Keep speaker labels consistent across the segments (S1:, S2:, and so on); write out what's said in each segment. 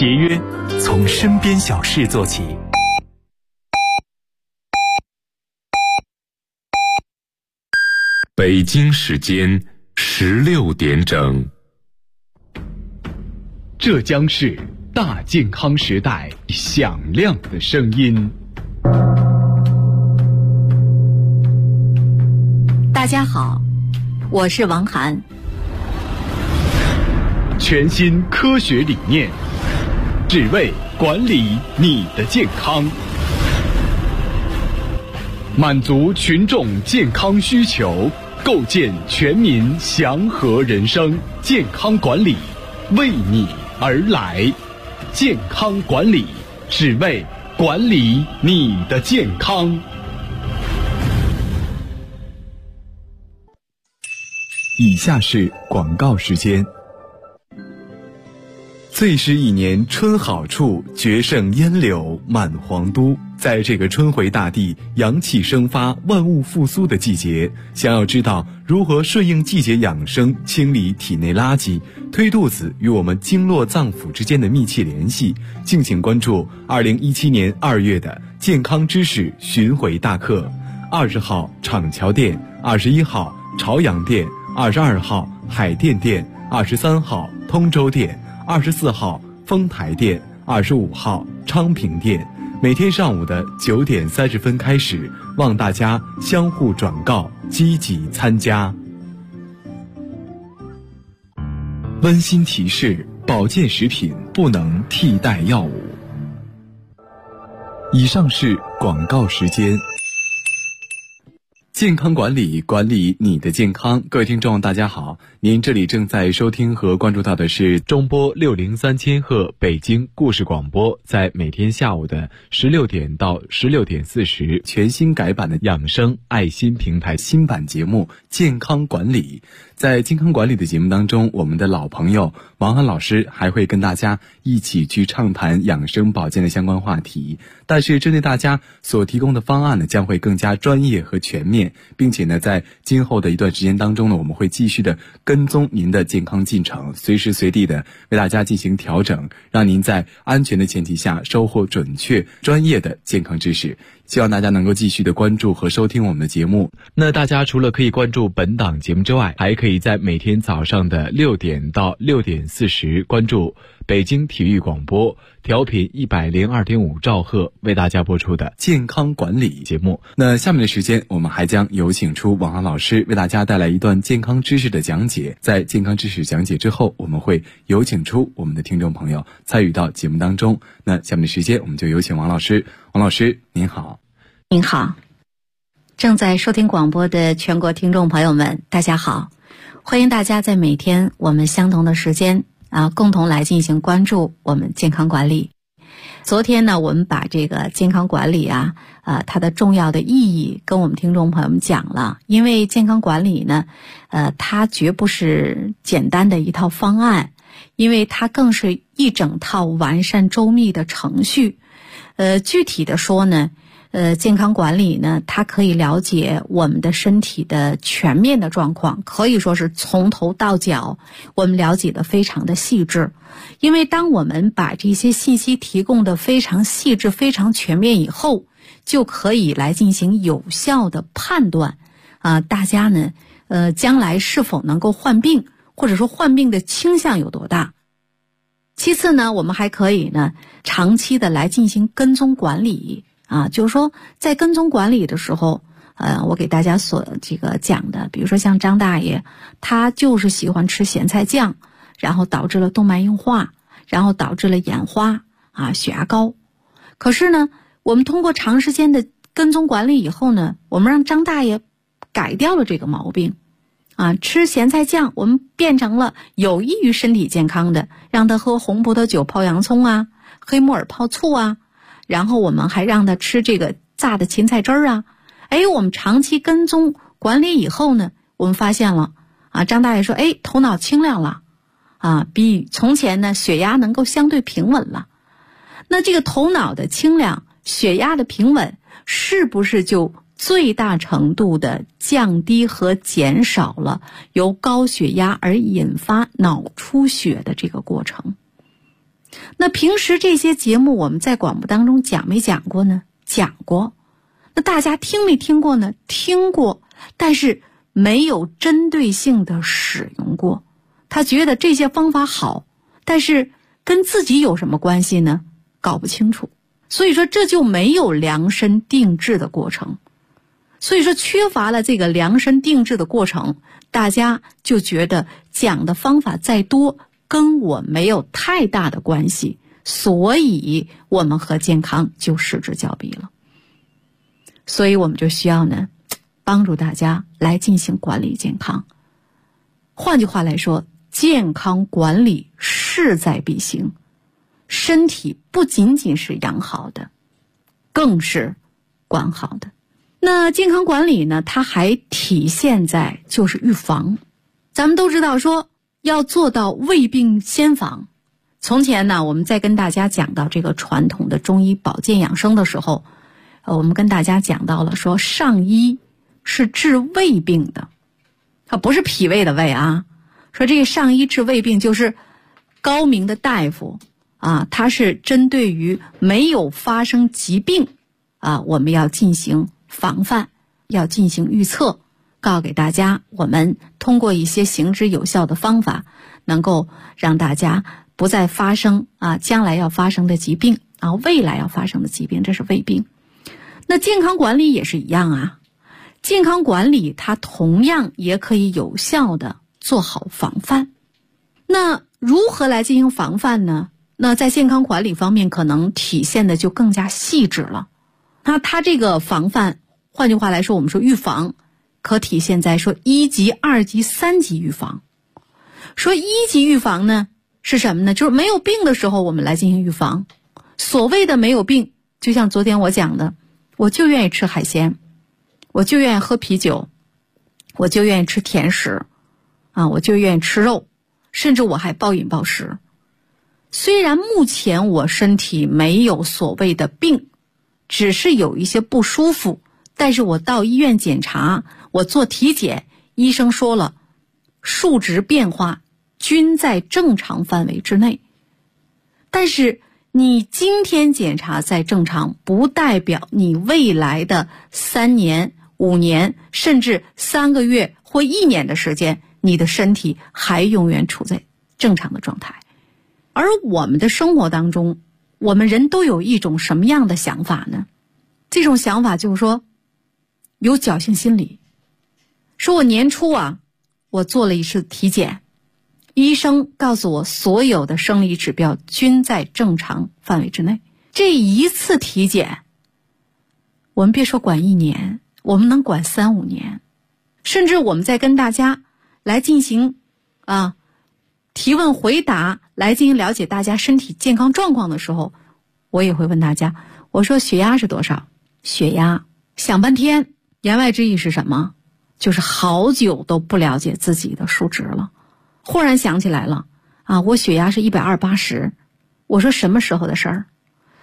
S1: 节约从身边小事做起。
S2: 北京时间16点整。
S1: 这将是大健康时代响亮的声音。
S3: 大家好，我是王涵。
S1: 全新科学理念，只为管理你的健康，满足群众健康需求，构建全民祥和人生。健康管理为你而来，健康管理只为管理你的健康。以下是广告时间。最是一年春好处，绝胜烟柳满皇都。在这个春回大地、阳气生发、万物复苏的季节，想要知道如何顺应季节养生，清理体内垃圾，推肚子与我们经络脏腑之间的密切联系，敬请关注2017年2月的健康知识巡回大课。20号厂桥店，21号朝阳店，22号海淀店，23号通州店，24号丰台店，25号昌平店。每天上午的9点30分开始，望大家相互转告，积极参加。温馨提示：保健食品不能替代药物。以上是广告时间。健康管理，管理你的健康。各位听众大家好，您这里正在收听和关注到的是中波603千赫北京故事广播，在每天下午的16点到16点40全新改版的养生爱心平台新版节目健康管理。在健康管理的节目当中，我们的老朋友王涵老师还会跟大家一起去畅谈养生保健的相关话题，但是针对大家所提供的方案呢，将会更加专业和全面，并且呢，在今后的一段时间当中呢，我们会继续的跟踪您的健康进程，随时随地的为大家进行调整，让您在安全的前提下收获准确专业的健康知识。希望大家能够继续的关注和收听我们的节目。那大家除了可以关注本档节目之外，还可以在每天早上的6点到6点40关注北京体育广播调频102.5兆赫为大家播出的健康管理节目。那下面的时间，我们还将有请出王涵老师为大家带来一段健康知识的讲解。在健康知识讲解之后，我们会有请出我们的听众朋友参与到节目当中。那下面的时间，我们就有请王老师。王老师您好。
S3: 您好，正在收听广播的全国听众朋友们大家好，欢迎大家在每天我们相同的时间共同来进行关注我们健康管理。昨天呢，我们把这个健康管理它的重要的意义跟我们听众朋友们讲了。因为健康管理呢它绝不是简单的一套方案，因为它更是一整套完善周密的程序。具体的说呢，健康管理呢，它可以了解我们的身体的全面的状况，可以说是从头到脚，我们了解的非常的细致。因为当我们把这些信息提供的非常细致、非常全面以后，就可以来进行有效的判断大家呢，将来是否能够患病，或者说患病的倾向有多大。其次呢，我们还可以呢，长期的来进行跟踪管理就是说在跟踪管理的时候，我给大家所讲的，比如说像张大爷，他就是喜欢吃咸菜酱，然后导致了动脉硬化，然后导致了眼花血压高。可是呢，我们通过长时间的跟踪管理以后呢，我们让张大爷改掉了这个毛病吃咸菜酱，我们变成了有益于身体健康的，让他喝红葡萄酒泡洋葱黑木耳泡醋然后我们还让他吃这个榨的芹菜汁儿我们长期跟踪管理以后呢，我们发现了张大爷说头脑清亮了比从前呢血压能够相对平稳了。那这个头脑的清亮，血压的平稳，是不是就最大程度的降低和减少了由高血压而引发脑出血的这个过程？ 那平时这些节目我们在广播当中讲没讲过呢？讲过。那大家听没听过呢？听过，但是没有针对性的使用过。他觉得这些方法好，但是跟自己有什么关系呢？搞不清楚。所以说这就没有量身定制的过程。所以说缺乏了这个量身定制的过程，大家就觉得讲的方法再多跟我没有太大的关系，所以我们和健康就失之交臂了。所以我们就需要呢，帮助大家来进行管理健康。换句话来说，健康管理势在必行。身体不仅仅是养好的，更是管好的。那健康管理呢，它还体现在就是预防。咱们都知道说要做到未病先防。从前呢，我们在跟大家讲到这个传统的中医保健养生的时候，我们跟大家讲到了说上医是治胃病的，它不是脾胃的胃啊。说这个上医治胃病就是高明的大夫啊，他是针对于没有发生疾病啊，我们要进行防范，要进行预测，告诉给大家，我们通过一些行之有效的方法，能够让大家不再发生啊将来要发生的疾病啊，未来要发生的疾病，这是胃病。那健康管理也是一样啊，健康管理它同样也可以有效的做好防范。那如何来进行防范呢？那在健康管理方面可能体现的就更加细致了。那它这个防范，换句话来说，我们说预防可体现在说1级、2级、3级预防。说1级预防呢是什么呢？就是没有病的时候我们来进行预防。所谓的没有病，就像昨天我讲的，我就愿意吃海鲜，我就愿意喝啤酒，我就愿意吃甜食啊，我就愿意吃肉，甚至我还暴饮暴食。虽然目前我身体没有所谓的病，只是有一些不舒服，但是我到医院检查，我做体检，医生说了数值变化均在正常范围之内。但是你今天检查在正常，不代表你未来的3年、5年，甚至3个月或1年的时间，你的身体还永远处在正常的状态。而我们的生活当中，我们人都有一种什么样的想法呢？这种想法就是说，有侥幸心理。说我年初啊，我做了一次体检，医生告诉我所有的生理指标均在正常范围之内。这一次体检，我们别说管1年，我们能管3、5年。甚至我们在跟大家来进行提问回答，来进行了解大家身体健康状况的时候，我也会问大家，我说血压是多少？血压想半天，言外之意是什么？就是好久都不了解自己的数值了。忽然想起来了啊，我血压是120/80。我说什么时候的事儿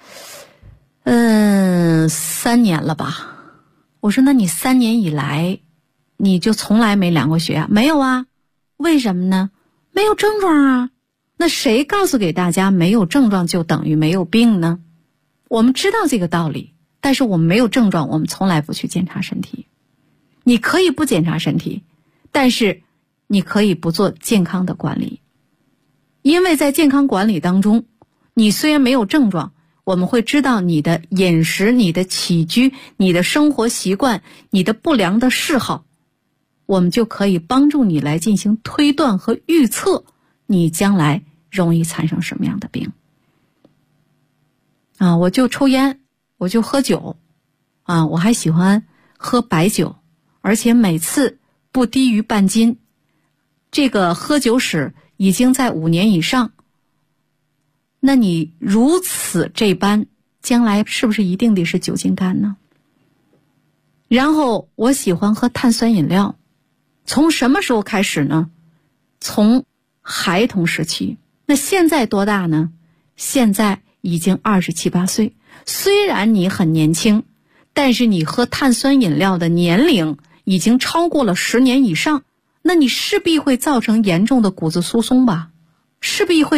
S3: ？3年了吧。我说那你3年以来你就从来没量过血压？没有啊。为什么呢？没有症状啊。那谁告诉给大家没有症状就等于没有病呢？我们知道这个道理，但是我们没有症状，我们从来不去检查身体。你可以不检查身体，但是你可以不做健康的管理。因为在健康管理当中，你虽然没有症状，我们会知道你的饮食、你的起居、你的生活习惯、你的不良的嗜好，我们就可以帮助你来进行推断和预测你将来容易产生什么样的病。我就抽烟，我就喝酒我还喜欢喝白酒，而且每次不低于半斤。这个喝酒史已经在5年以上。那你如此这般，将来是不是一定得是酒精肝呢？然后我喜欢喝碳酸饮料，从什么时候开始呢？从孩童时期。那现在多大呢？现在已经27、28岁。虽然你很年轻，但是你喝碳酸饮料的年龄已经超过了10年以上，那你势必会造成严重的骨质疏松吧，势必会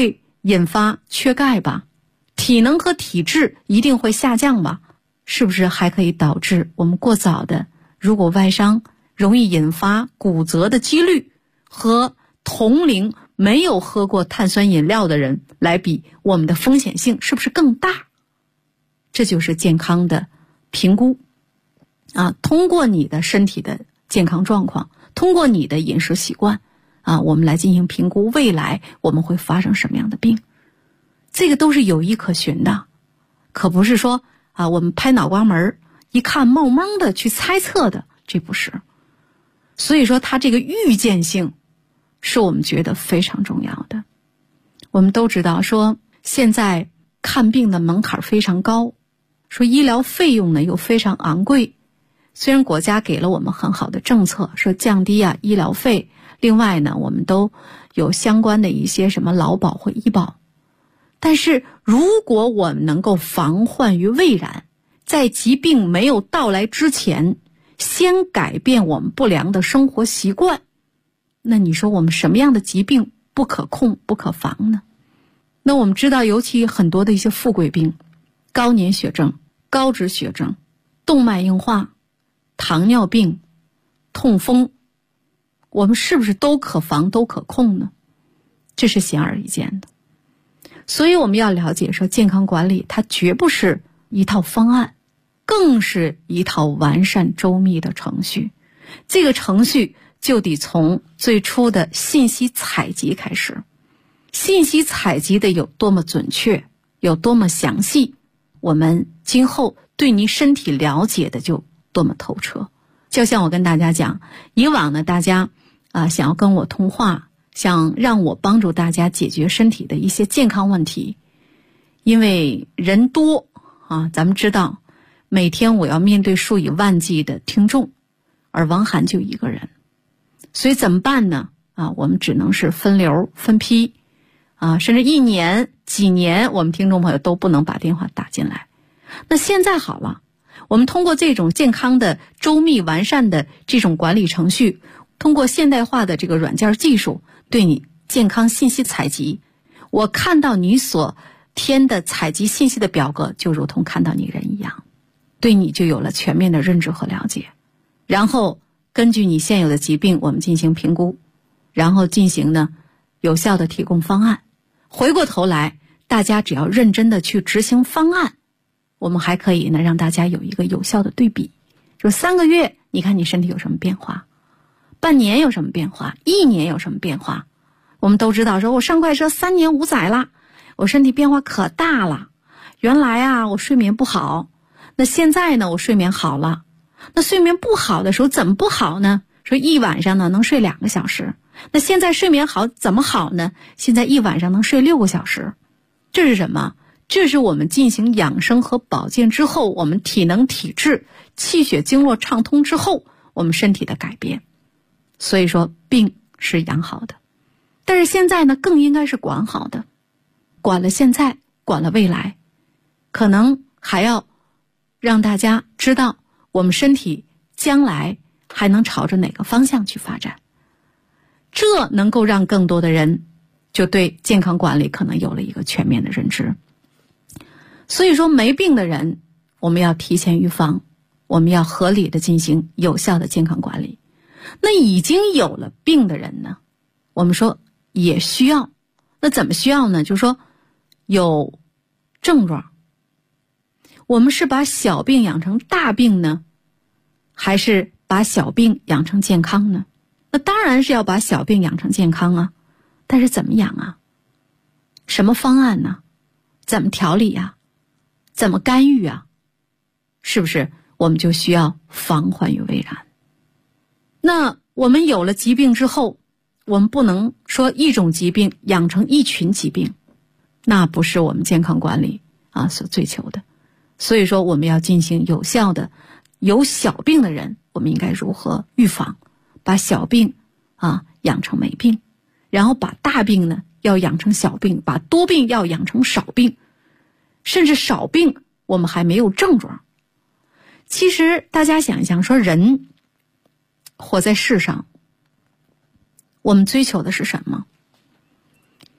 S3: 引发缺钙吧，体能和体质一定会下降吧，是不是还可以导致我们过早的，如果外伤容易引发骨折的几率和同龄没有喝过碳酸饮料的人来比，我们的风险性是不是更大？这就是健康的评估通过你的身体的健康状况，通过你的饮食习惯我们来进行评估未来我们会发生什么样的病，这个都是有依可循的，可不是说我们拍脑瓜门一看冒蒙的去猜测的，这不是。所以说它这个预见性是我们觉得非常重要的。我们都知道说现在看病的门槛非常高，说医疗费用呢又非常昂贵，虽然国家给了我们很好的政策，说降低医疗费，另外呢我们都有相关的一些什么劳保或医保，但是如果我们能够防患于未然，在疾病没有到来之前先改变我们不良的生活习惯，那你说我们什么样的疾病不可控不可防呢？那我们知道尤其很多的一些富贵病，高粘血症、高脂血症、动脉硬化、糖尿病、痛风，我们是不是都可防都可控呢？这是显而易见的。所以我们要了解说健康管理它绝不是一套方案，更是一套完善周密的程序。这个程序就得从最初的信息采集开始，信息采集的有多么准确，有多么详细，我们今后对您身体了解的就多么透彻。就像我跟大家讲，以往呢大家想要跟我通话，想让我帮助大家解决身体的一些健康问题，因为人多咱们知道每天我要面对数以万计的听众，而王涵就一个人，所以怎么办呢？我们只能是分流分批甚至一年几年我们听众朋友都不能把电话打进来。那现在好了，我们通过这种健康的周密完善的这种管理程序，通过现代化的这个软件技术对你健康信息采集，我看到你所填的采集信息的表格就如同看到你人一样，对你就有了全面的认知和了解，然后根据你现有的疾病我们进行评估，然后进行呢有效的提供方案。回过头来大家只要认真的去执行方案，我们还可以呢让大家有一个有效的对比，说3个月你看你身体有什么变化，半年有什么变化，1年有什么变化。我们都知道说我上快车3年5载了，我身体变化可大了，原来我睡眠不好，那现在呢我睡眠好了。那睡眠不好的时候怎么不好呢？说一晚上呢能睡2个小时，那现在睡眠好怎么好呢？现在一晚上能睡6个小时。这是什么？这是我们进行养生和保健之后，我们体能体质气血经络畅通之后我们身体的改变。所以说病是养好的，但是现在呢更应该是管好的，管了现在管了未来，可能还要让大家知道我们身体将来还能朝着哪个方向去发展，这能够让更多的人就对健康管理可能有了一个全面的认知。所以说没病的人我们要提前预防，我们要合理的进行有效的健康管理。那已经有了病的人呢，我们说也需要，那怎么需要呢？就是说有症状，我们是把小病养成大病呢，还是把小病养成健康呢？那当然是要把小病养成健康但是怎么养什么方案呢？怎么调理怎么干预是不是我们就需要防患于未然？那我们有了疾病之后，我们不能说一种疾病养成一群疾病，那不是我们健康管理所追求的。所以说我们要进行有效的，有小病的人我们应该如何预防，把小病养成没病，然后把大病呢要养成小病，把多病要养成少病，甚至少病我们还没有症状。其实大家想一想，说人活在世上，我们追求的是什么？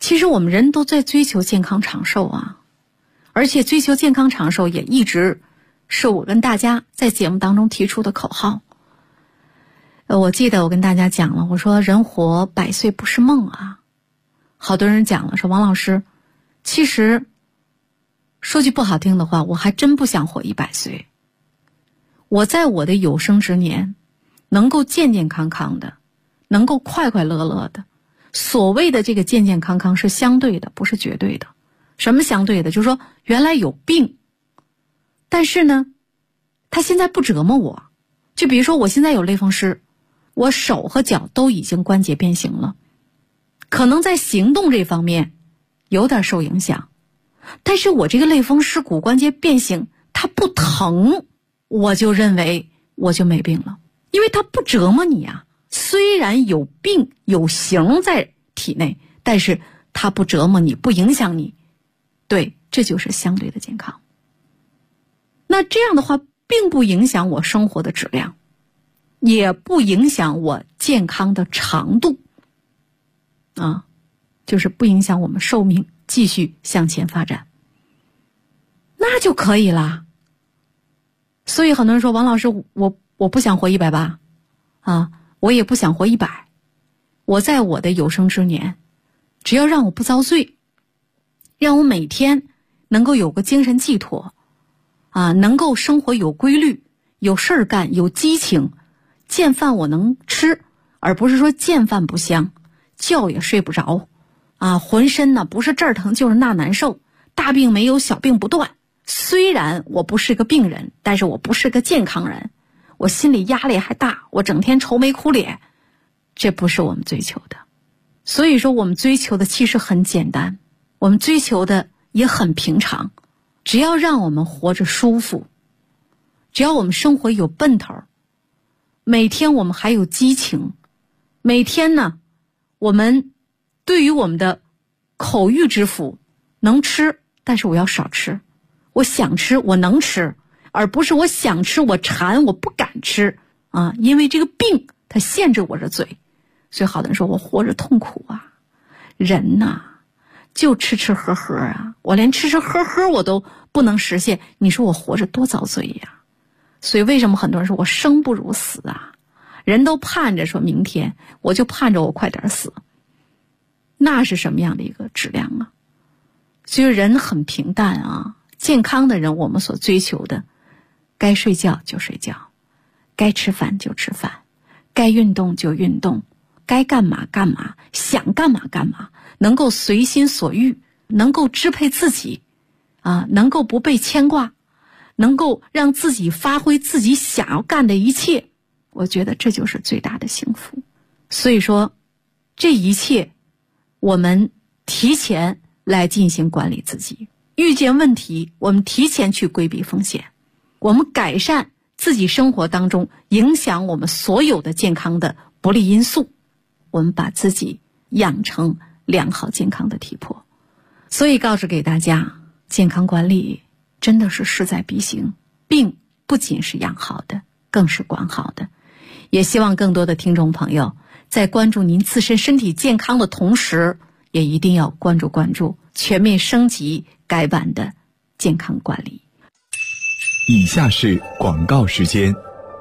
S3: 其实我们人都在追求健康长寿啊，而且追求健康长寿也一直是我跟大家在节目当中提出的口号。我记得我跟大家讲了，我说人活100岁不是梦啊。好多人讲了，说王老师，其实说句不好听的话，我还真不想活100岁。我在我的有生之年能够健健康康的，能够快快乐乐的。所谓的这个健健康康是相对的，不是绝对的。什么相对的？就是说原来有病，但是呢他现在不折磨我。就比如说我现在有类风湿，我手和脚都已经关节变形了，可能在行动这方面有点受影响，但是我这个类风湿骨关节变形它不疼，我就认为我就没病了，因为它不折磨你啊。虽然有病有形在体内，但是它不折磨你，不影响你。对，这就是相对的健康。那这样的话并不影响我生活的质量，也不影响我健康的长度啊，就是不影响我们寿命继续向前发展，那就可以了。所以很多人说王老师，我不想活180啊，我也不想活100，我在我的有生之年，只要让我不遭罪，让我每天能够有个精神寄托啊，能够生活有规律，有事儿干，有激情，见饭我能吃，而不是说见饭不香，觉也睡不着啊，浑身呢不是这儿疼就是那难受，大病没有小病不断。虽然我不是个病人，但是我不是个健康人，我心里压力还大，我整天愁眉苦脸，这不是我们追求的。所以说我们追求的其实很简单，我们追求的也很平常，只要让我们活着舒服，只要我们生活有奔头，每天我们还有激情，每天呢我们对于我们的口欲之福能吃，但是我要少吃，我想吃我能吃，而不是我想吃我馋我不敢吃啊，因为这个病它限制我的嘴。所以好多人说我活着痛苦啊，人呐就吃吃喝喝啊，我连吃吃喝喝我都不能实现，你说我活着多遭罪呀。所以为什么很多人说我生不如死啊，人都盼着说明天，我就盼着我快点死，那是什么样的一个质量啊。所以人很平淡啊，健康的人我们所追求的，该睡觉就睡觉，该吃饭就吃饭，该运动就运动，该干嘛干嘛，想干嘛干嘛，能够随心所欲，能够支配自己啊，能够不被牵挂，能够让自己发挥自己想要干的一切，我觉得这就是最大的幸福。所以说这一切我们提前来进行管理自己，遇见问题我们提前去规避风险，我们改善自己生活当中影响我们所有的健康的不利因素，我们把自己养成良好健康的体魄。所以告诉给大家，健康管理真的是势在必行，病不仅是养好的，更是管好的。也希望更多的听众朋友在关注您自身身体健康的同时，也一定要关注全面升级改版的健康管理。
S1: 以下是广告时间。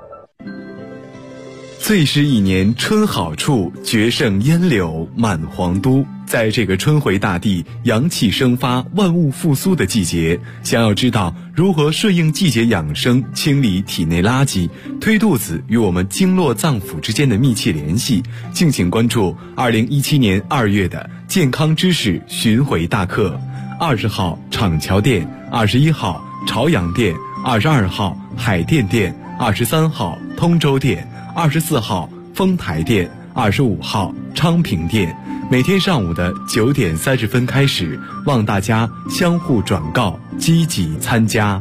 S1: 最是一年春好处，绝胜烟柳满皇都。在这个春回大地、阳气生发、万物复苏的季节，想要知道如何顺应季节养生，清理体内垃圾，推肚子与我们经络脏腑之间的密切联系，敬请关注2017年2月的健康知识巡回大课。20号厂桥店，21号朝阳店，22号海淀店，23号通州店，24号丰台店，25号昌平店。每天上午的9点30分开始，望大家相互转告，积极参加。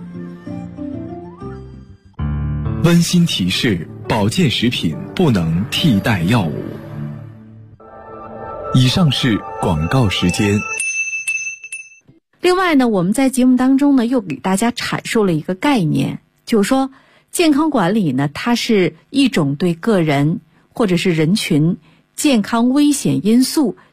S1: 温馨提示：保健食品不能替代药物。以上是广告时间。
S3: 另外呢，我们在节目当中呢又给大家阐述了一个概念，就是说健康管理呢，它是一种对个人或者是人群健康危险因素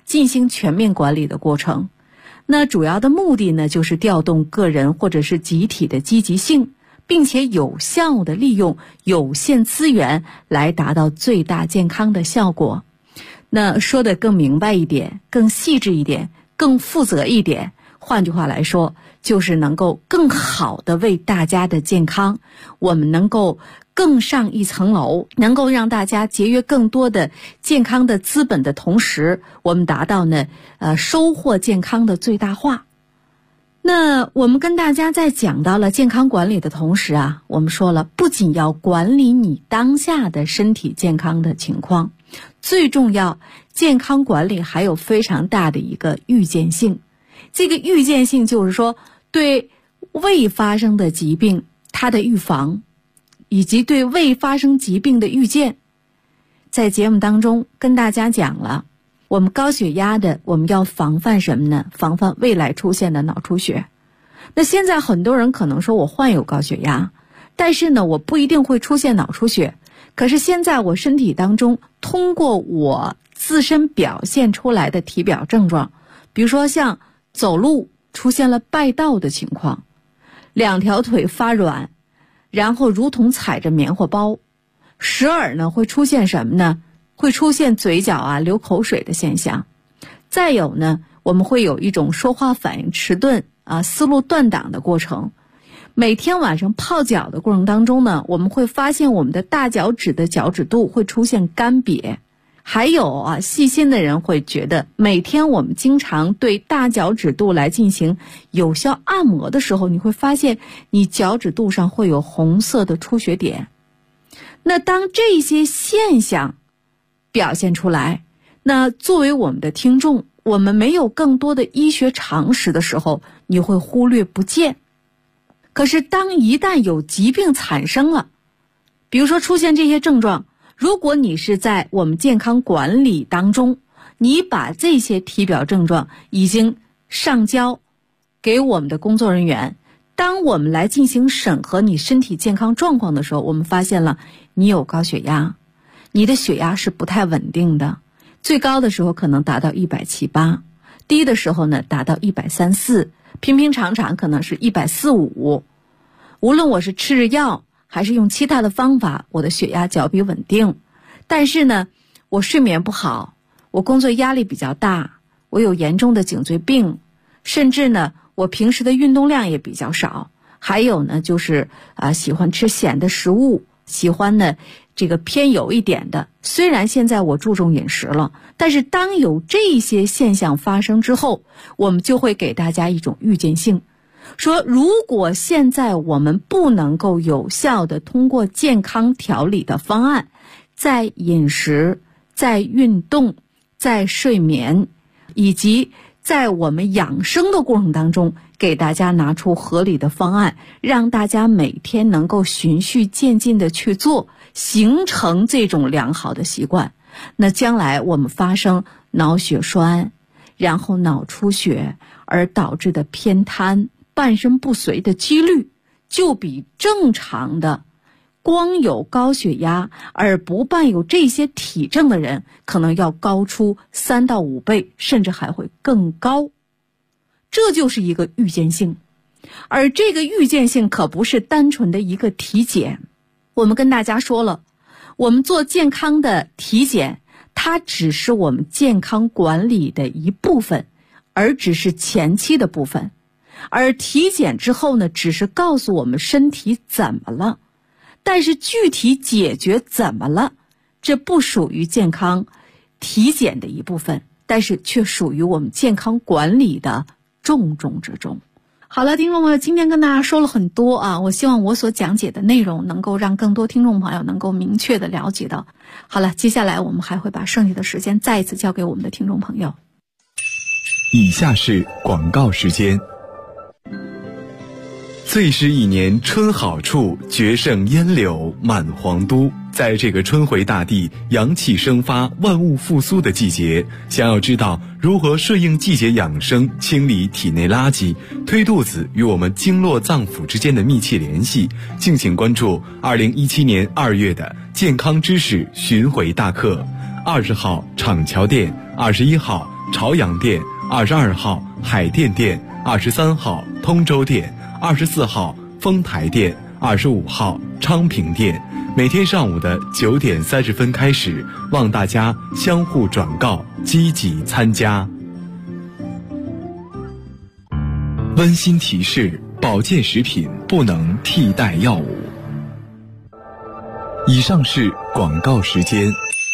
S3: 进行全面管理的过程。那主要的目的呢，就是调动个人或者是集体的积极性，并且有效地利用有限资源来达到最大健康的效果。那说得更明白一点，更细致一点，更负责一点，换句话来说，就是能够更好地为大家的健康，我们能够更上一层楼，能够让大家节约更多的健康的资本的同时，我们达到呢收获健康的最大化。那我们跟大家在讲到了健康管理的同时啊，我们说了，不仅要管理你当下的身体健康的情况，最重要，健康管理还有非常大的一个预见性。这个预见性就是说，对未发生的疾病它的预防，以及对未发生疾病的预见。在节目当中跟大家讲了，我们高血压的，我们要防范什么呢？防范未来出现的脑出血。那现在很多人可能说，我患有高血压，但是呢，我不一定会出现脑出血。可是现在我身体当中，通过我自身表现出来的体表症状，比如说像走路出现了败道的情况，两条腿发软，然后如同踩着棉花包，时而呢会出现什么呢？会出现嘴角流口水的现象。再有呢，我们会有一种说话反应迟钝思路断档的过程。每天晚上泡脚的过程当中呢，我们会发现我们的大脚趾的脚趾肚会出现干瘪。还有细心的人会觉得，每天我们经常对大脚趾肚来进行有效按摩的时候，你会发现你脚趾肚上会有红色的出血点。那当这些现象表现出来，那作为我们的听众，我们没有更多的医学常识的时候，你会忽略不见。可是当一旦有疾病产生了，比如说出现这些症状，如果你是在我们健康管理当中，你把这些体表症状已经上交给我们的工作人员，当我们来进行审核你身体健康状况的时候，我们发现了你有高血压，你的血压是不太稳定的，最高的时候可能达到170-180，低的时候呢达到130，平平常常可能是145。无论我是吃着药还是用其他的方法，我的血压较比稳定。但是呢，我睡眠不好，我工作压力比较大，我有严重的颈椎病，甚至呢，我平时的运动量也比较少。还有呢，就是喜欢吃咸的食物，喜欢呢这个偏油一点的。虽然现在我注重饮食了，但是当有这些现象发生之后，我们就会给大家一种预见性，说如果现在我们不能够有效的通过健康调理的方案，在饮食、在运动、在睡眠以及在我们养生的过程当中，给大家拿出合理的方案，让大家每天能够循序渐进的去做，形成这种良好的习惯，那将来我们发生脑血栓，然后脑出血而导致的偏瘫、半身不遂的几率，就比正常的光有高血压而不伴有这些体症的人，可能要高出3到5倍，甚至还会更高。这就是一个预见性，而这个预见性可不是单纯的一个体检。我们跟大家说了，我们做健康的体检，它只是我们健康管理的一部分，而只是前期的部分。而体检之后呢，只是告诉我们身体怎么了，但是具体解决怎么了，这不属于健康体检的一部分，但是却属于我们健康管理的重中之重。好了，听众朋友，今天跟大家说了很多我希望我所讲解的内容能够让更多听众朋友能够明确的了解到。好了，接下来我们还会把剩下的时间再一次交给我们的听众朋友。
S1: 以下是广告时间。最是一年春好处，绝胜烟柳满皇都。在这个春回大地、阳气生发、万物复苏的季节，想要知道如何顺应季节养生，清理体内垃圾，推肚子与我们经络脏腑之间的密切联系，敬请关注2017年2月的健康知识巡回大课。20号厂桥店，21号朝阳店，22号海淀店，23号通州店，24号丰台店，25号昌平店。每天上午的9点30分开始，望大家相互转告，积极参加。温馨提示：保健食品不能替代药物。以上是广告时间。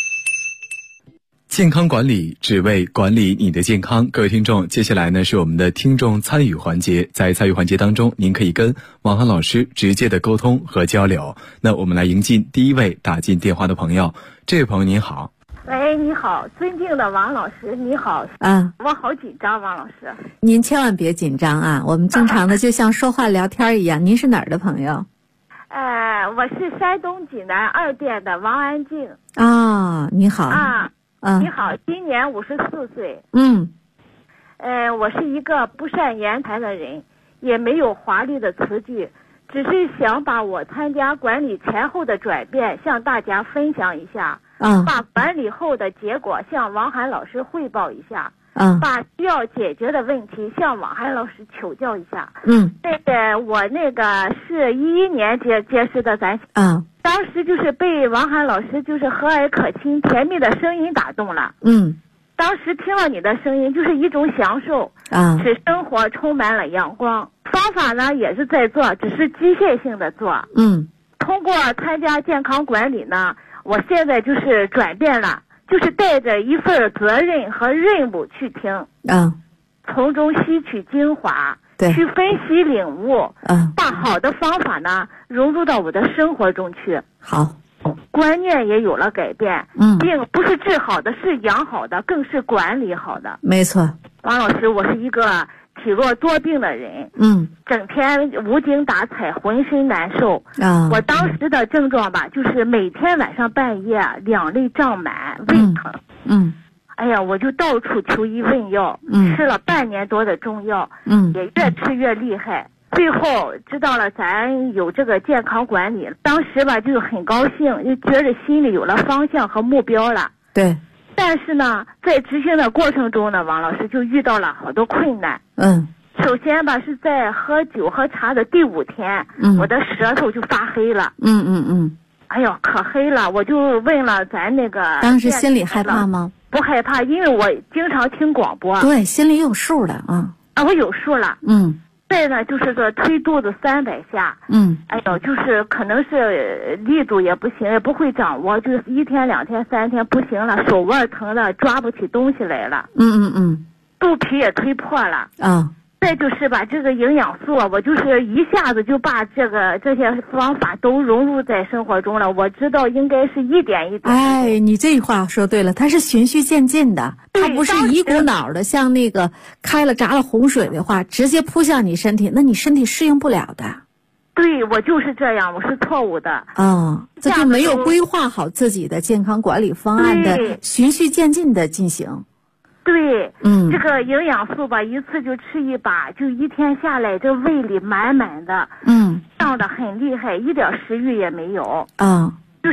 S1: 健康管理只为管理你的健康。各位听众，接下来呢是我们的听众参与环节。在参与环节当中，您可以跟王涵老师直接的沟通和交流。那我们来迎进第一位打进电话的朋友。这位朋友您好。
S4: 喂，你好，尊敬的王老师，你好。我好紧张，王老师。
S3: 您千万别紧张啊，我们正常的就像说话聊天一样。您是哪儿的朋友？
S4: 我是山东济南2店的王安静。
S3: 你好。
S4: 你好，今年54岁。我是一个不善言谈的人，也没有华丽的词句，只是想把我参加管理前后的转变向大家分享一下，把管理后的结果向王涵老师汇报一下，把需要解决的问题向王涵老师求教一下。我是11年结识的咱。当时就是被王涵老师就是和蔼可亲、甜蜜的声音打动了。当时听了你的声音，就是一种享受，使生活充满了阳光。方法呢也是在做，只是机械性的做。通过参加健康管理呢，我现在就是转变了，就是带着一份责任和任务去听，从中吸取精华。去分析领悟，把好的方法呢融入到我的生活中去。好，观念也有了改变。病不是治好的，是养好的，更是管理好的。
S3: 没错，
S4: 王老师，我是一个体弱多病的人，整天无精打采，浑身难受。我当时的症状吧，就是每天晚上半夜两肋胀满，胃疼。哎呀，我就到处求医问药，吃了半年多的中药，也越吃越厉害。最后知道了咱有这个健康管理，当时吧就很高兴，就觉得心里有了方向和目标了。
S3: 对。
S4: 但是呢，在执行的过程中呢，王老师就遇到了好多困难。首先吧，是在喝酒喝茶的第5天，我的舌头就发黑了。哎呦，可黑了！我就问了咱那个。
S3: 当时心里害怕吗？
S4: 不害怕，因为我经常听广播。
S3: 对，心里有数的
S4: 我有数了。再呢，就是说推肚子300下。哎呦，就是可能是力度也不行，也不会掌握，就是1天2天3天不行了，手腕疼的抓不起东西来了。肚皮也推破了。再就是吧，这个营养素我就是一下子就把这些方法都融入在生活中了。我知道应该是一点一点。
S3: 你这话说对了，它是循序渐进的，它不是一股脑的，像那个开了闸了洪水的话，直接扑向你身体，那你身体适应不了的。
S4: 对，我就是这样，我是错误的。
S3: 这就没有规划好自己的健康管理方案的循序渐进的进行。
S4: 对，这个营养素吧，一次就吃1把，就1天下来，这胃里满满的，胀得很厉害，一点食欲也没有。就是。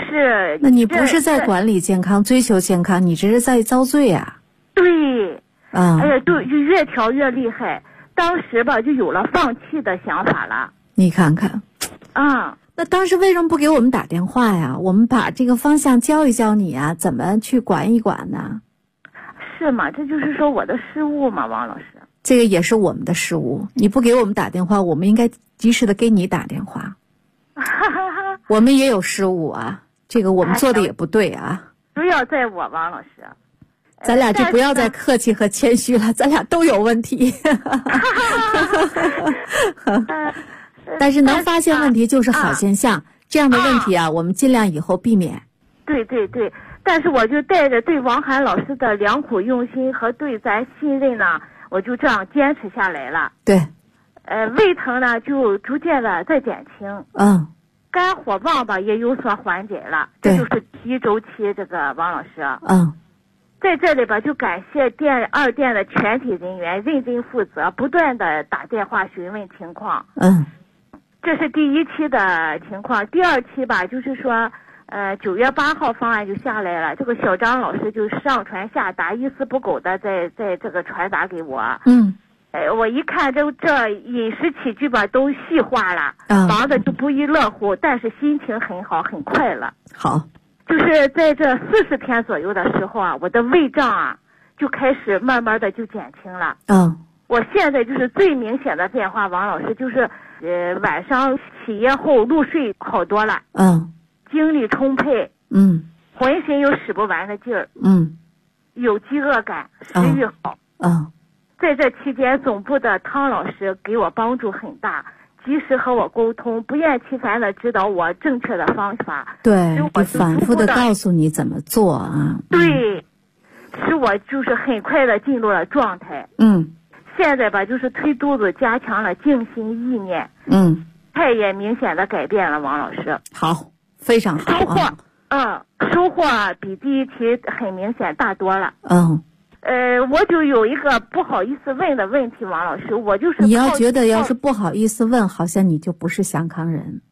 S3: 那你不是在管理健康、追求健康，你这是在遭罪啊。
S4: 对。哎呀，就越调越厉害，当时吧就有了放弃的想法了。
S3: 你看看。那当时为什么不给我们打电话呀？我们把这个方向教一教你啊，怎么去管一管呢？
S4: 是吗？这就是说我的失误嘛，王老师。
S3: 这个也是我们的失误。你不给我们打电话，我们应该及时的给你打电话。我们也有失误啊，这个我们做的也不对啊。
S4: 不要在我，王老师。
S3: 咱俩就不要再客气和谦虚了，咱俩都有问题。但是能发现问题就是好现象，这样的问题我们尽量以后避免。
S4: 对。但是我就带着对王涵老师的良苦用心和对咱信任呢，我就这样坚持下来了。
S3: 对。
S4: 胃疼呢就逐渐的在减轻。肝火旺吧也有所缓解了。这就是第一周期，这个王老师。在这里吧，就感谢2店的全体人员认真负责，不断的打电话询问情况。这是第1期的情况。第2期吧，就是说， 9月8号方案就下来了，这个小张老师就上传下达，一丝不苟的在这个传达给我。我一看这饮食起居吧都细化了，忙的就不亦乐乎，但是心情很好，很快乐。
S3: 好，
S4: 就是在这40天左右的时候啊，我的胃胀啊就开始慢慢的就减轻了。我现在就是最明显的变化，王老师就是晚上起夜后入睡好多了。精力充沛。浑身有使不完的劲儿。有饥饿感，食欲好。在这期间，总部的汤老师给我帮助很大，及时和我沟通，不厌其烦的指导我正确的方法。
S3: 对，就反复的告诉你怎么做啊。
S4: 对，使我就是很快的进入了状态。现在吧，就是推肚子，加强了静心意念。态也明显的改变了，王老师。
S3: 好，非常好。
S4: 收获比第一期很明显大多了。我就有一个不好意思问的问题，王老师，我就是
S3: 你要觉得要是不好意思问，好像你就不是祥康人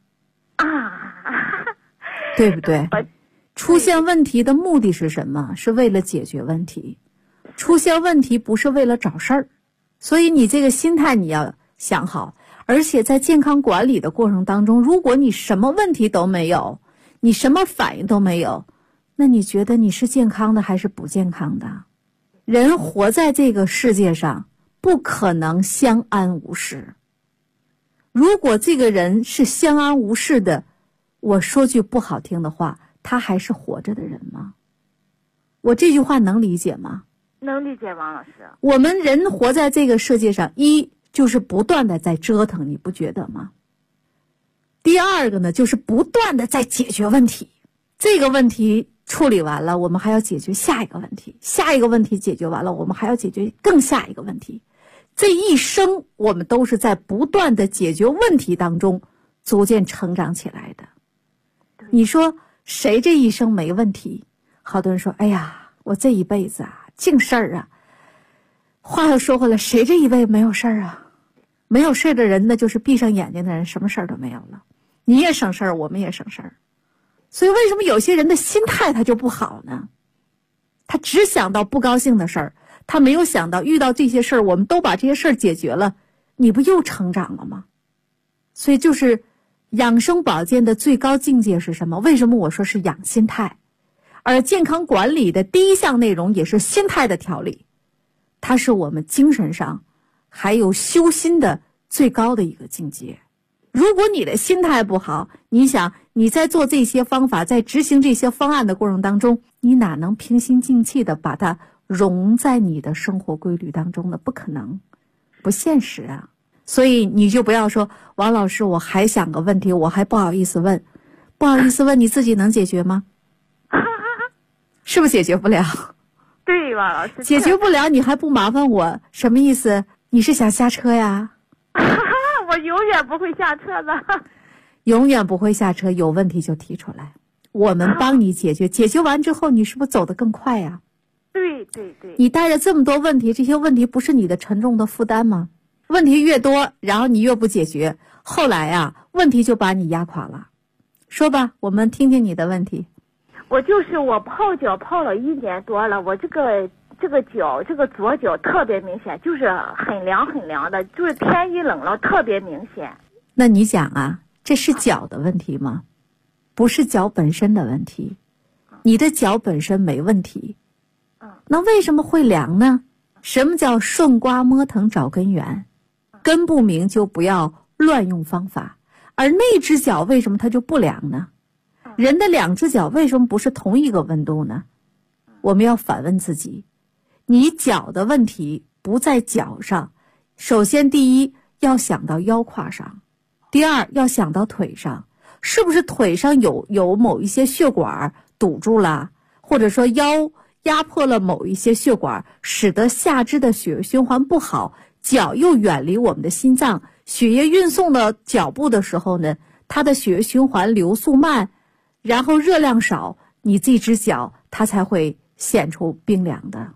S3: 对不对？出现问题的目的是什么？是为了解决问题。出现问题不是为了找事儿，所以你这个心态你要想好。而且在健康管理的过程当中，如果你什么问题都没有，你什么反应都没有，那你觉得你是健康的还是不健康的？人活在这个世界上，不可能相安无事。如果这个人是相安无事的，我说句不好听的话，他还是活着的人吗？我这句话能理解吗？
S4: 能理解，王老师。
S3: 我们人活在这个世界上，一就是不断的在折腾，你不觉得吗？第二个呢，就是不断的在解决问题。这个问题处理完了，我们还要解决下一个问题，下一个问题解决完了，我们还要解决更下一个问题。这一生我们都是在不断的解决问题当中逐渐成长起来的。你说谁这一生没问题？好多人说，哎呀，我这一辈子啊净事儿啊。话又说回来，谁这一辈子没有事儿啊？没有事儿的人，那就是闭上眼睛的人，什么事儿都没有了。你也省事儿，我们也省事儿。所以为什么有些人的心态他就不好呢？他只想到不高兴的事儿，他没有想到遇到这些事儿，我们都把这些事儿解决了，你不又成长了吗？所以就是养生保健的最高境界是什么？为什么我说是养心态？而健康管理的第一项内容也是心态的调理，它是我们精神上还有修心的最高的一个境界。如果你的心态不好，你想你在做这些方法，在执行这些方案的过程当中，你哪能平心静气的把它融在你的生活规律当中呢？不可能，不现实啊。所以你就不要说，王老师，我还想个问题，我还不好意思问。不好意思问，你自己能解决吗？是不是解决不了？
S4: 对，王老师，
S3: 解决不了你还不麻烦我，什么意思？你是想下车呀？
S4: 我永远不会下车的。
S3: 永远不会下车，有问题就提出来，我们帮你解决。解决完之后，你是不是走得更快呀？
S4: 对对对。
S3: 你带着这么多问题，这些问题不是你的沉重的负担吗？问题越多，然后你越不解决，后来啊，问题就把你压垮了。说吧，我们听听你的问题。
S4: 我泡脚泡了1年多了，我这个脚，这个左脚特别明显，就是很凉很凉的，就是天一冷了特别明显。
S3: 那你讲啊，这是脚的问题吗？不是脚本身的问题，你的脚本身没问题。那为什么会凉呢？什么叫顺瓜摸藤找根源？根不明就不要乱用方法。而那只脚为什么它就不凉呢？人的2只脚为什么不是同一个温度呢？我们要反问自己，你脚的问题不在脚上，首先第一要想到腰胯上，第二要想到腿上，是不是腿上有某一些血管堵住了，或者说腰压迫了某一些血管，使得下肢的血液循环不好，脚又远离我们的心脏，血液运送到脚部的时候呢，它的血液循环流速慢，然后热量少，你这只脚它才会显出冰凉的。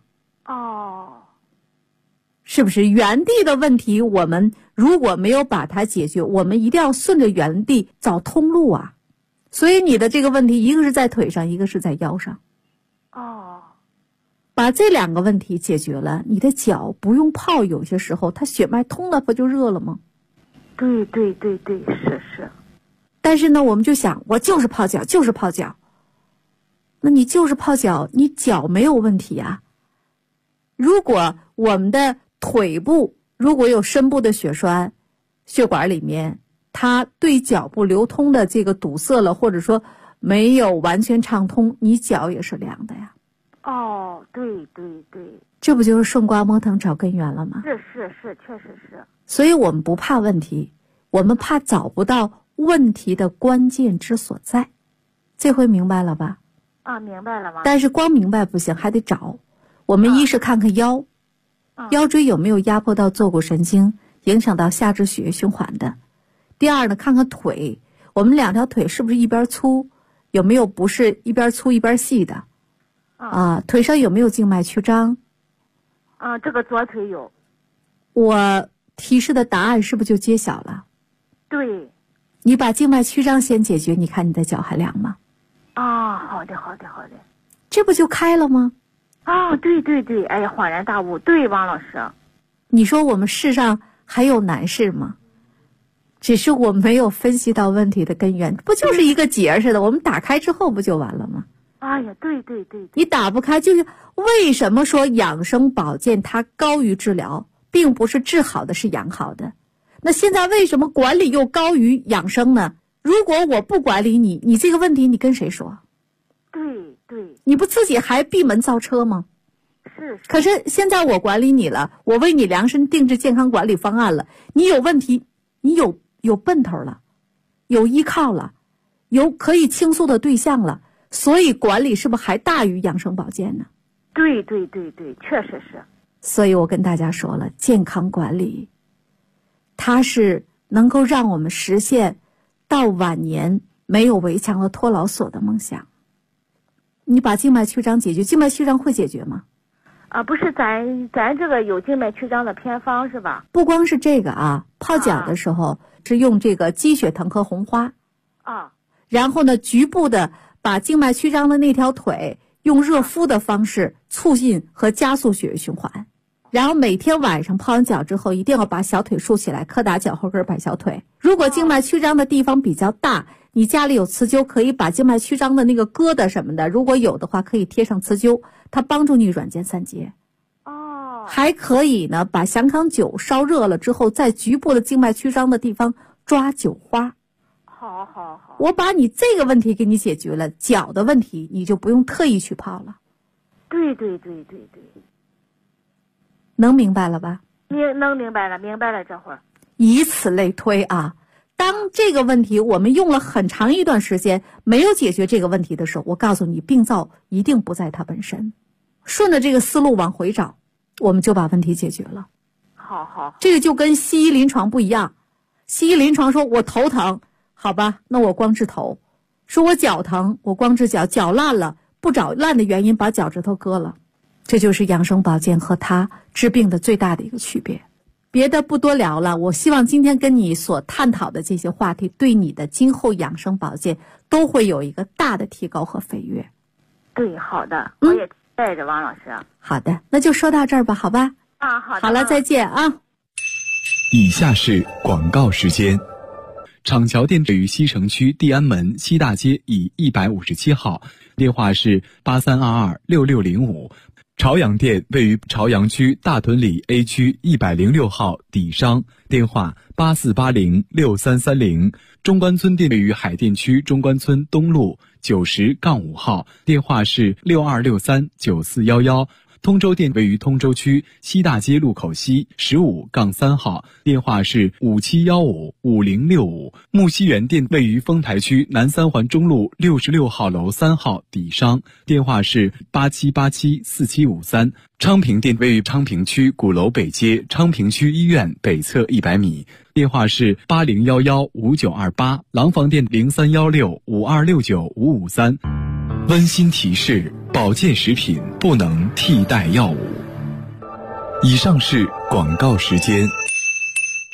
S3: 是不是原地的问题，我们如果没有把它解决，我们一定要顺着原地找通路啊。 所以你的这个问题一个是在腿上，一个是在腰上。把这2个问题解决了，你的脚不用泡，有些时候它血脉通了，不就热了吗？
S4: 对，是。
S3: 但是呢，我们就想，我就是泡脚，就是泡脚。那你就是泡脚，你脚没有问题啊。如果我们的腿部如果有深部的血栓，血管里面它对脚部流通的这个堵塞了，或者说没有完全畅通，你脚也是凉的呀。
S4: 对，
S3: 这不就是顺刮摸疼找根源了吗？
S4: 是，确实是。
S3: 所以我们不怕问题，我们怕找不到问题的关键之所在。这回明白了吧？
S4: 明白了吗？
S3: 但是光明白不行，还得找。我们一是看看腰，腰椎有没有压迫到坐骨神经，影响到下肢血液循环的。第二呢，看看腿，我们2条腿是不是一边粗，有没有不是一边粗一边细的。腿上有没有静脉曲张？
S4: 这个左腿有。
S3: 我提示的答案是不是就揭晓了？
S4: 对。
S3: 你把静脉曲张先解决，你看你的脚还凉吗？
S4: 好的。
S3: 这不就开了吗？
S4: 对，哎呀，恍然大悟。对，王老师。
S3: 你说我们世上还有难事吗？只是我没有分析到问题的根源，不就是一个结似的，我们打开之后不就完了吗？
S4: 哎呀，对，
S3: 你打不开，就是为什么说养生保健它高于治疗，并不是治好的是养好的。那现在为什么管理又高于养生呢？如果我不管理你，你这个问题你跟谁说？
S4: 对，
S3: 你不自己还闭门造车吗？
S4: 是。
S3: 可是现在我管理你了，我为你量身定制健康管理方案了，你有问题，你有奔头了，有依靠了，有可以倾诉的对象了。所以管理是不是还大于养生保健呢？
S4: 对，确实是。
S3: 所以我跟大家说了，健康管理它是能够让我们实现到晚年没有围墙和托老所的梦想。你把静脉曲张解决，静脉曲张会解决吗？
S4: 不是咱这个有静脉曲张的偏方是吧？
S3: 不光是这个泡脚的时候是用这个鸡血藤和红花然后呢局部的把静脉曲张的那条腿用热敷的方式促进和加速血液循环，然后每天晚上泡完脚之后一定要把小腿竖起来，磕打脚后跟摆小腿。如果静脉曲张的地方比较大，你家里有磁灸，可以把静脉曲张的那个疙瘩什么的，如果有的话可以贴上磁灸，它帮助你软坚散结。还可以呢，把祥康酒烧热了之后，在局部的静脉曲张的地方抓酒花。
S4: 好，
S3: 我把你这个问题给你解决了，脚的问题你就不用特意去泡了。
S4: 对，
S3: 能明白了吧？
S4: 能明白了，这会儿。
S3: 以此类推当这个问题我们用了很长一段时间没有解决这个问题的时候，我告诉你，病灶一定不在它本身。顺着这个思路往回找，我们就把问题解决了。
S4: 好，
S3: 这个就跟西医临床不一样。西医临床说我头疼，好吧，那我光治头；说我脚疼，我光治脚，脚烂了不找烂的原因，把脚趾头割了。这就是养生保健和它治病的最大的一个区别。别的不多聊了，我希望今天跟你所探讨的这些话题，对你的今后养生保健都会有一个大的提高和飞跃。
S4: 对，好的，我也带着王老师。
S3: 好的，那就说到这儿吧，好吧？
S4: 好的。
S3: 好了，再见啊。
S1: 以下是广告时间。厂桥店位于西城区地安门西大街以157号，电话是83226605。朝阳店位于朝阳区大屯里 A 区106号底商，电话84806330。中关村店位于海淀区中关村东路90-5号，电话是62639411。通州店位于通州区西大街路口西15-3号，电话是57155065。木樨园店位于丰台区南三环中路66号楼3号底商，电话是87874753。昌平店位于昌平区鼓楼北街昌平区医院北侧100米，电话是80115928。廊坊店031652695553。温馨提示：保健食品不能替代药物。以上是广告时间。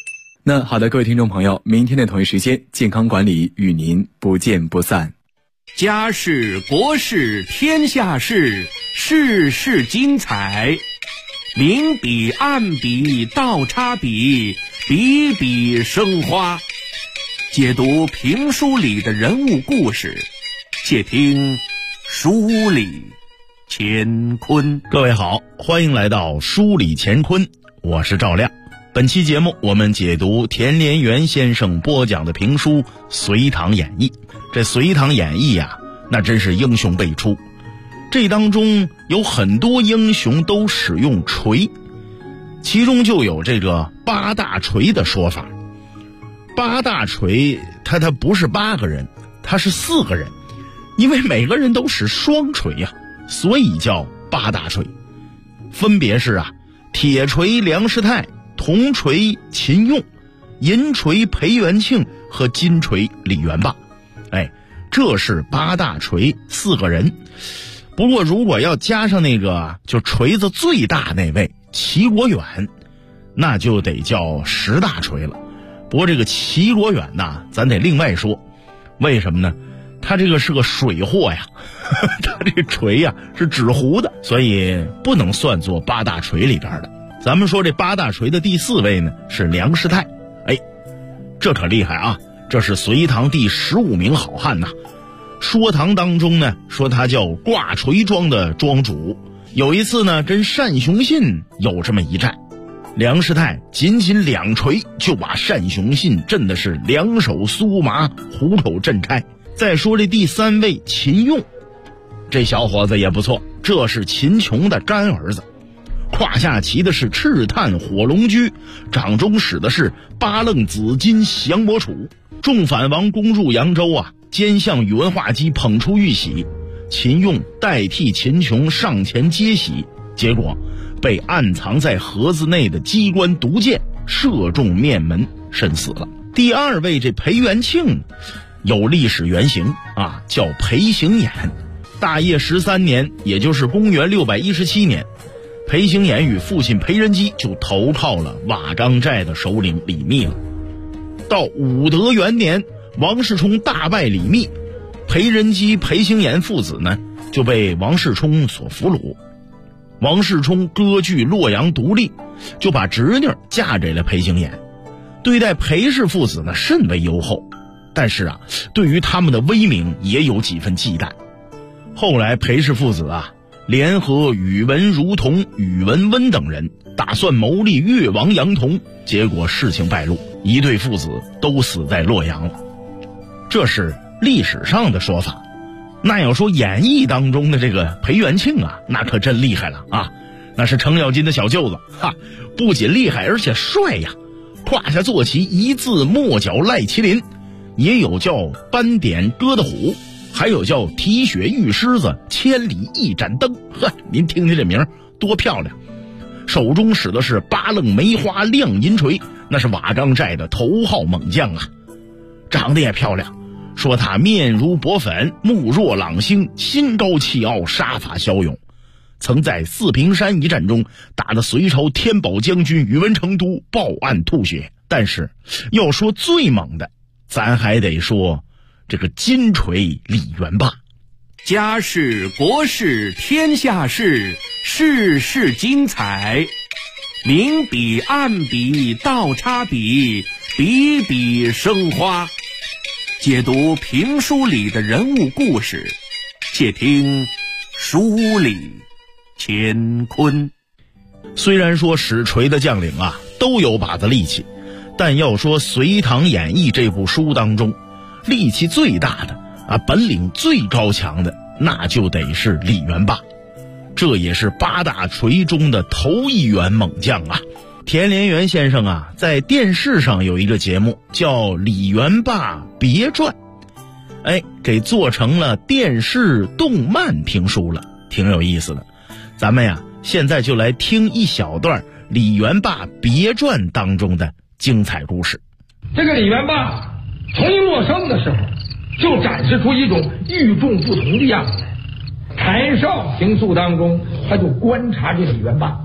S1: 那好的，各位听众朋友，明天的同一时间，健康管理与您不见不散。
S5: 家事国事天下事，事事精彩，明笔暗笔倒插笔，笔笔生花。解读评书里的人物故事，且听书里乾坤。
S6: 各位好，欢迎来到书里乾坤，我是赵亮。本期节目我们解读田连元先生播讲的评书《隋唐演义》。这《隋唐演义》啊，那真是英雄辈出，这当中有很多英雄都使用锤，其中就有这个八大锤的说法。八大锤他不是8个人，他是4个人，因为每个人都使双锤呀，所以叫八大锤。分别是铁锤梁师泰，铜锤秦用，银锤裴元庆和金锤李元霸。这是八大锤4个人。不过如果要加上那个就锤子最大那位齐国远，那就得叫10大锤了。不过这个齐国远呐，咱得另外说。为什么呢？他这个是个水货呀，他这锤呀是纸糊的，所以不能算作八大锤里边的。咱们说这八大锤的第4位呢是梁师泰。这可厉害啊，这是隋唐第15名好汉呐。说唐当中呢说他叫挂锤庄的庄主。有一次呢跟单雄信有这么一战，梁师泰仅2锤就把单雄信震的是两手酥麻，虎口震开。再说这第3位秦用，这小伙子也不错，这是秦琼的干儿子，胯下骑的是赤炭火龙驹，掌中使的是八楞紫金降魔杵。众反王攻入扬州啊，奸相宇文化及捧出玉玺，秦用代替秦琼上前接玺，结果被暗藏在盒子内的机关毒箭射中面门，身死了。第2位这裴元庆有历史原型啊，叫裴行衍。大业13年，也就是公元617年，裴行衍与父亲裴仁基就投靠了瓦岗寨的首领李密了。到武德元年，王世充大败李密，裴仁基、裴行衍父子呢就被王世充所俘虏。王世充割据洛阳独立，就把侄女嫁给了裴行衍，对待裴氏父子呢甚为优厚，但是对于他们的威名也有几分忌惮。后来裴氏父子联合宇文如同、宇文温等人，打算谋立越王杨同，结果事情败露，一对父子都死在洛阳了。这是历史上的说法。那要说演义当中的这个裴元庆那可真厉害了啊！那是程咬金的小舅子不仅厉害而且帅呀，胯下坐骑一字末角赖麒麟，也有叫斑点鸽的虎，还有叫提血玉狮子，千里一盏灯。您听听这名多漂亮！手中使的是八楞梅花亮银锤，那是瓦岗寨的头号猛将啊，长得也漂亮。说他面如薄粉，目若朗星，心高气傲，杀伐骁勇，曾在四平山一战中打得隋朝天宝将军宇文成都报案吐血。但是要说最猛的，咱还得说这个金锤李元霸。
S5: 家事国事天下事，事事精彩，明笔暗笔倒插笔，笔笔生花。解读评书里的人物故事，且听书里乾坤。
S6: 虽然说使锤的将领都有把子力气，但要说《隋唐演义》这部书当中，力气最大的本领最高强的，那就得是李元霸。这也是八大锤中的头一员猛将啊。田连元先生在电视上有一个节目叫《李元霸别传》，给做成了电视动漫评书了，挺有意思的。咱们现在就来听一小段《李元霸别传》当中的精彩故事。
S7: 这个李元霸从一落生的时候就展示出一种与众不同的样子来。谭绍行诉当中，他就观察这李元霸，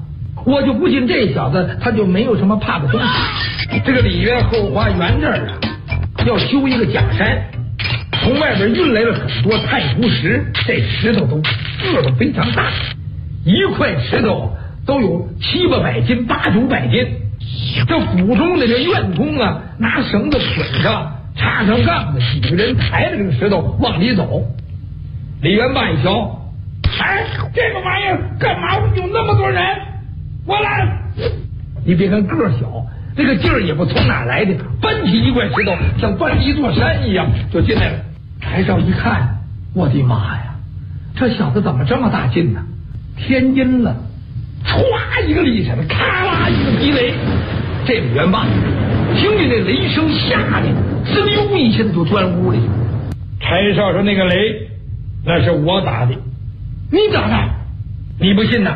S7: 我就不信这小子他就没有什么怕的东西。这个李渊后花园这儿啊，要修一个假山，从外边运来了很多太湖石，这石头都个头非常大，一块石头都有700-800斤、800-900斤。这府中的这院工啊，拿绳子捆上，插上杠子，几个人抬着这个石头往里走。李元霸一瞧，哎，这个玩意儿干嘛有那么多人？我来！你别看个小，这个劲儿也不从哪来的，搬起一块石头，像搬起一座山一样就进来了。台上一看，我的妈呀，这小子怎么这么大劲呢？天阴了，歘一个厉闪，咔啦一个劈雷。这李元霸听见这雷声吓得滋溜一下子就钻屋里。柴少说：“那个雷，那是我打的，你打的？你不信呐？”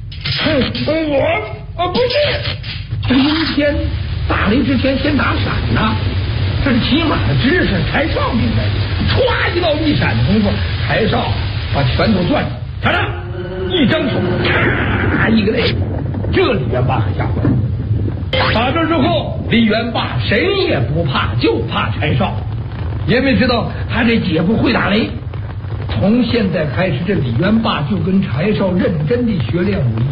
S7: 我不是。这阴天打雷之前先打闪呐，这是起码的知识。柴少明白，歘一道一闪的功夫，柴少把拳头攥住，看着一张手，咔一个雷，这李元霸可吓坏了。打这之后，李元霸谁也不怕，就怕柴少，因为知道他这姐夫会打雷。从现在开始，这李元霸就跟柴少认真地学练武艺。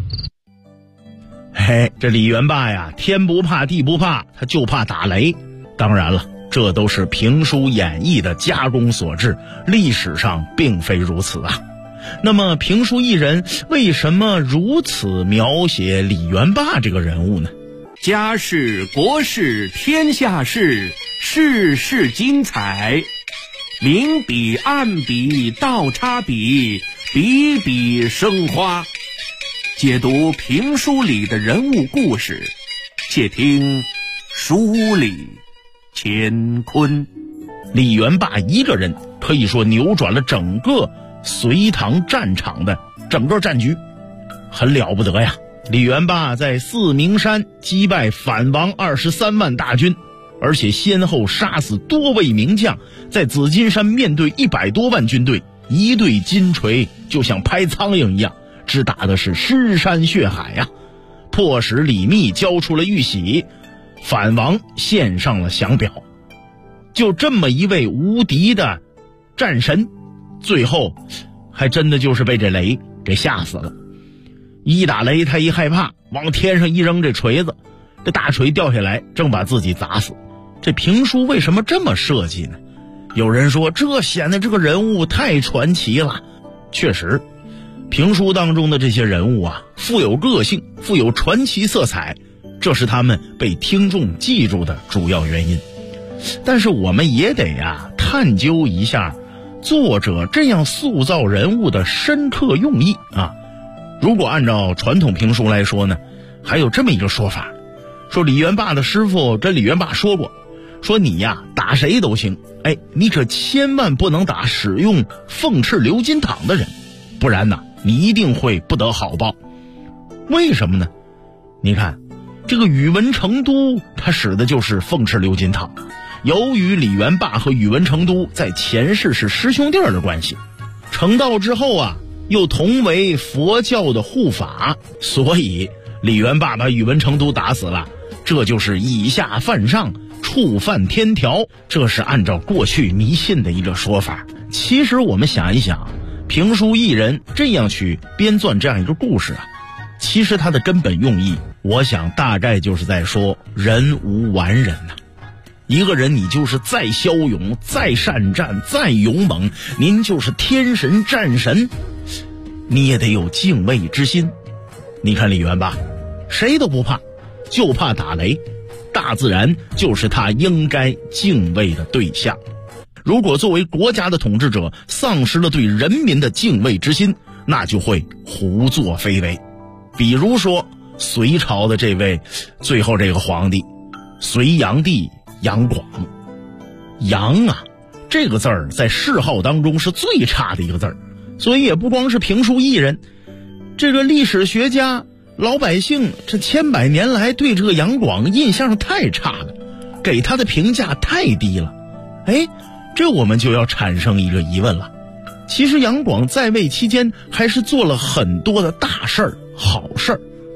S6: 嘿，这李元霸呀，天不怕地不怕，他就怕打雷。当然了，这都是评书演绎的加工所致，历史上并非如此啊。那么评书艺人为什么如此描写李元霸这个人物呢？
S5: 家事国事天下事，事事精彩，明笔暗笔倒插笔，笔笔生花。解读评书里的人物故事，且听书里乾坤。
S6: 李元霸一个人可以说扭转了整个隋唐战场的整个战局，很了不得呀。李元霸在四明山击败反王23万大军，而且先后杀死多位名将，在紫金山面对100多万军队，一对金锤就像拍苍蝇一样，只打的是尸山血海呀，迫使李密交出了玉玺，反王献上了降表。就这么一位无敌的战神，最后还真的就是被这雷给吓死了。一打雷他一害怕，往天上一扔这锤子，这大锤掉下来正把自己砸死。这评书为什么这么设计呢？有人说这显得这个人物太传奇了。确实，评书当中的这些人物啊，富有个性，富有传奇色彩，这是他们被听众记住的主要原因。但是我们也得探究一下作者这样塑造人物的深刻用意啊。如果按照传统评书来说呢，还有这么一个说法，说李元霸的师傅跟李元霸说过，说你打谁都行，你可千万不能打使用凤翅鎏金镗的人，不然你一定会不得好报。为什么呢？你看这个宇文成都他使的就是凤翅鎏金镗，由于李元霸和宇文成都在前世是师兄弟的关系，成道之后又同为佛教的护法，所以李元霸把宇文成都打死了，这就是以下犯上，触犯天条，这是按照过去迷信的一个说法。其实我们想一想，评书艺人这样去编撰这样一个故事其实它的根本用意，我想大概就是在说人无完人一个人你就是再骁勇，再善战，再勇猛，您就是天神战神，你也得有敬畏之心。你看李元霸谁都不怕，就怕打雷，大自然就是他应该敬畏的对象。如果作为国家的统治者丧失了对人民的敬畏之心，那就会胡作非为。比如说隋朝的这位最后这个皇帝隋炀帝杨广，杨这个字儿在谥号当中是最差的一个字儿，所以也不光是评书艺人，这个历史学家老百姓这千百年来对这个杨广印象太差了，给他的评价太低了。这我们就要产生一个疑问了，其实杨广在位期间还是做了很多的大事儿好事儿，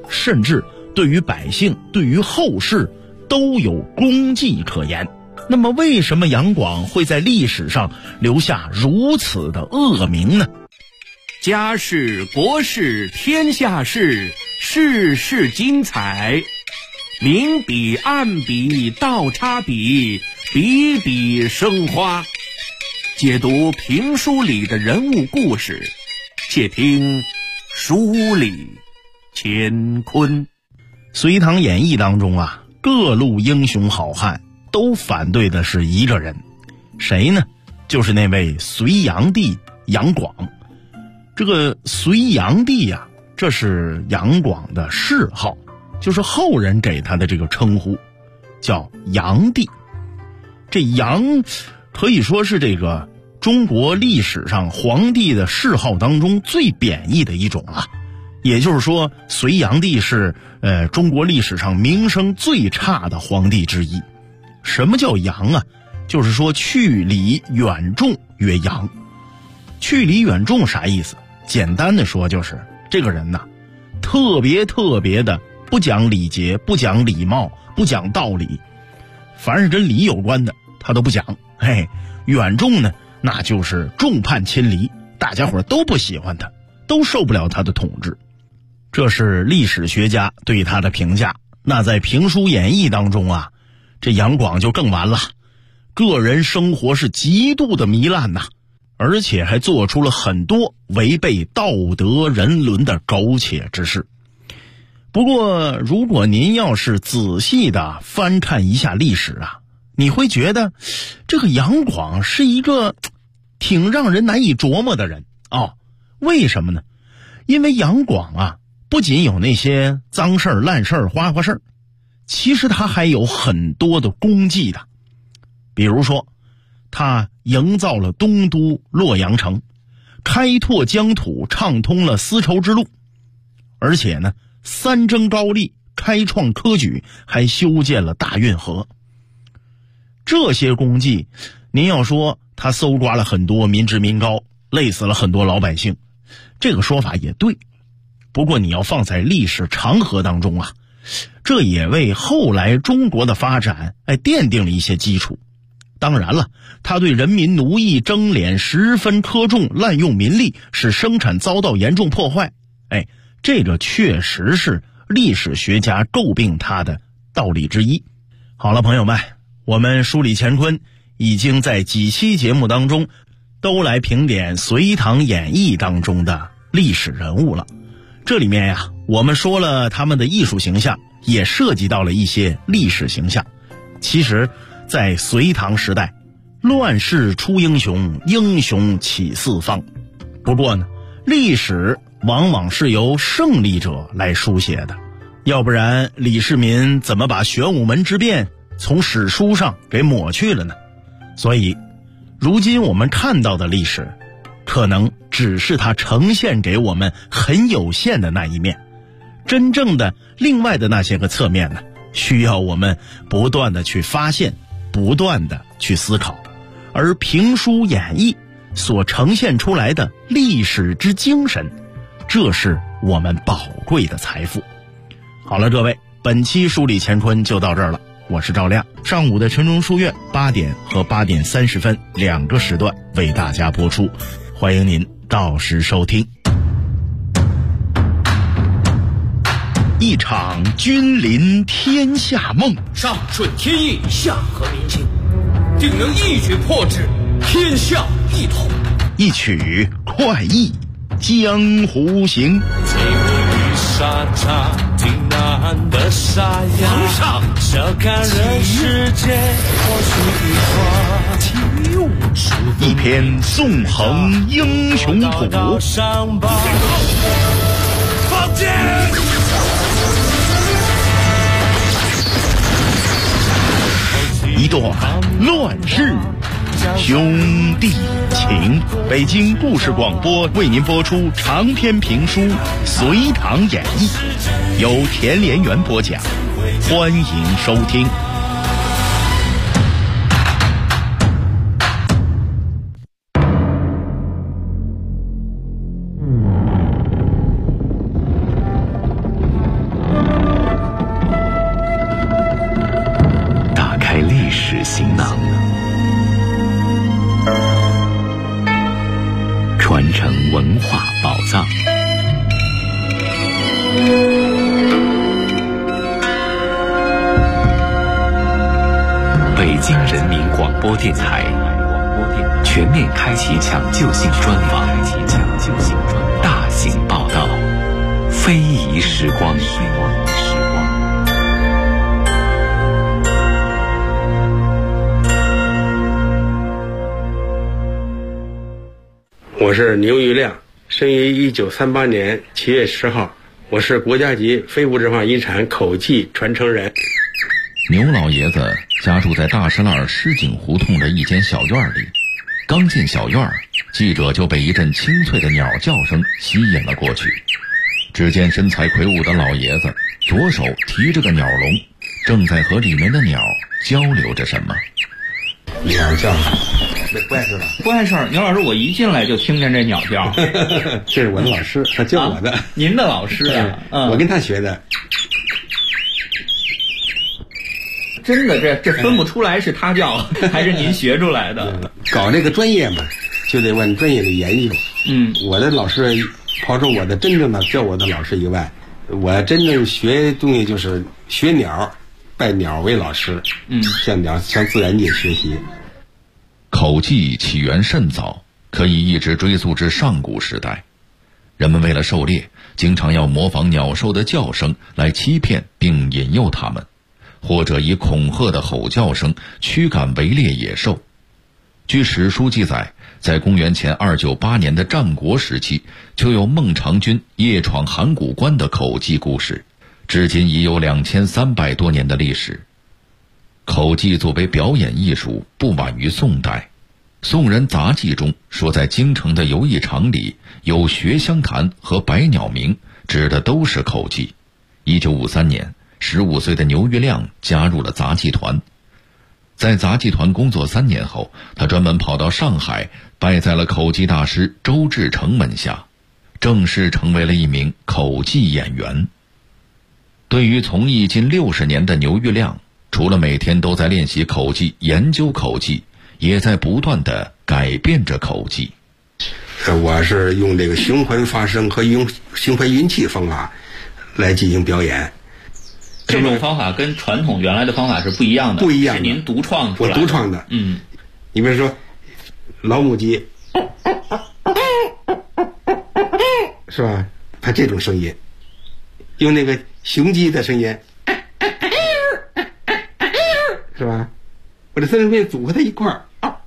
S6: 甚至对于百姓、对于后世都有功绩可言。那么为什么杨广会在历史上留下如此的恶名呢？
S5: 家事国事天下事，事事精彩，明笔暗笔倒插笔，笔笔生花。解读评书里的人物故事，且听书里乾坤。
S6: 隋唐演义当中啊，各路英雄好汉都反对的是一个人，谁呢？就是那位隋炀帝杨广。这个隋炀帝啊，这是杨广的谥号，就是后人给他的这个称呼，叫炀帝。这炀可以说是这个中国历史上皇帝的谥号当中最贬义的一种了。也就是说，隋炀帝是中国历史上名声最差的皇帝之一。什么叫炀啊？就是说去礼远重曰炀。去礼远重啥意思？简单的说就是这个人呐，特别的不讲礼节，不讲礼貌，不讲道理，凡是跟礼有关的他都不讲。远重呢，那就是众叛亲离，大家伙都不喜欢他，都受不了他的统治。这是历史学家对他的评价。那在评书演义当中啊，这杨广就更完了，个人生活是极度的糜烂呐，而且还做出了很多违背道德人伦的苟且之事。不过如果您要是仔细的翻看一下历史啊，你会觉得这个杨广是一个挺让人难以琢磨的人哦。为什么呢？因为杨广啊，不仅有那些脏事儿、烂事儿、花事儿，其实他还有很多的功绩的。比如说他营造了东都洛阳城，开拓疆土，畅通了丝绸之路，而且呢三征高丽，开创科举，还修建了大运河。这些功绩，您要说他搜刮了很多民脂民膏，累死了很多老百姓，这个说法也对。不过你要放在历史长河当中啊，这也为后来中国的发展奠定了一些基础。当然了，他对人民奴役征敛十分苛重，滥用民力，使生产遭到严重破坏，这个确实是历史学家诟病他的道理之一。好了，朋友们，我们梳理乾坤已经在几期节目当中都来评点隋唐演义当中的历史人物了。这里面呀，我们说了他们的艺术形象，也涉及到了一些历史形象。其实在隋唐时代，乱世出英雄，英雄起四方。不过呢，历史往往是由胜利者来书写的，要不然李世民怎么把玄武门之变从史书上给抹去了呢？所以如今我们看到的历史，可能只是它呈现给我们很有限的那一面，真正的另外的那些个侧面呢，需要我们不断的去发现，不断的去思考。而评书演义所呈现出来的历史之精神，这是我们宝贵的财富。好了，各位，本期梳理乾坤就到这儿了。我是赵亮，上午的晨钟书院8点和8点30分2个时段为大家播出，欢迎您到时收听。一场君临天下梦，
S8: 上顺天意，下合民心，定能一举破之，天下一统。
S6: 一曲快意江湖行。
S9: 沙场挺难的沙哑，笑看人世间或许一花，
S6: 一篇纵横英雄谱，
S9: 放箭！
S6: 一段乱世兄弟情。北京故事广播为您播出长篇评书《隋唐演义》，由田连元播讲，欢迎收听。
S1: 文化宝藏。北京人民广播电台全面开启抢救性专访，大型报道，非遗时光。
S10: 我是牛玉亮，生于1938年7月10号，我是国家级非物质文化遗产口技传承人。
S6: 牛老爷子家住在大石栏狮井胡同的一间小院里，刚进小院，记者就被一阵清脆的鸟叫声吸引了过去。只见身材魁梧的老爷子左手提着个鸟笼，正在和里面的鸟交流着什么。
S10: 鸟叫，没怪事吧？
S11: 不碍事儿。牛老师，我一进来就听见这鸟叫。
S10: 这是我的老师，他教我的。
S11: 您的老师啊？
S10: 我跟他学的。
S11: 真的，这分不出来是他教还是您学出来的。
S10: 搞这个专业嘛，就得往专业里研究。我的老师，刨除我的真正的教我的老师以外，我真正学东西就是学鸟，拜鸟为老师。向自然界学习。
S6: 口技起源甚早，可以一直追溯至上古时代。人们为了狩猎，经常要模仿鸟兽的叫声来欺骗并引诱它们，或者以恐吓的吼叫声驱赶围猎野兽。据史书记载，在公元前298年的战国时期，就有孟尝君夜闯函谷关的口技故事，至今已有2300多年的历史。口技作为表演艺术，不晚于宋代。宋人杂记中说，在京城的游艺场里有学香坛和百鸟鸣，指的都是口技。1953年，15岁的牛玉亮加入了杂技团。在杂技团工作3年后，他专门跑到上海，拜在了口技大师周志成门下，正式成为了一名口技演员。对于从艺近60年的牛玉亮，除了每天都在练习口技、研究口技，也在不断地改变着口技。
S10: 我是用这个循环发声和用循环运气方法来进行表演。
S11: 这种方法跟传统原来的方法是不一样的，
S10: 不一样的，
S11: 是您独创出来的。
S10: 我独创的。你比如说老母鸡，是吧？它这种声音，用那个雄鸡的声音，是吧？我这三声变组合在一块儿，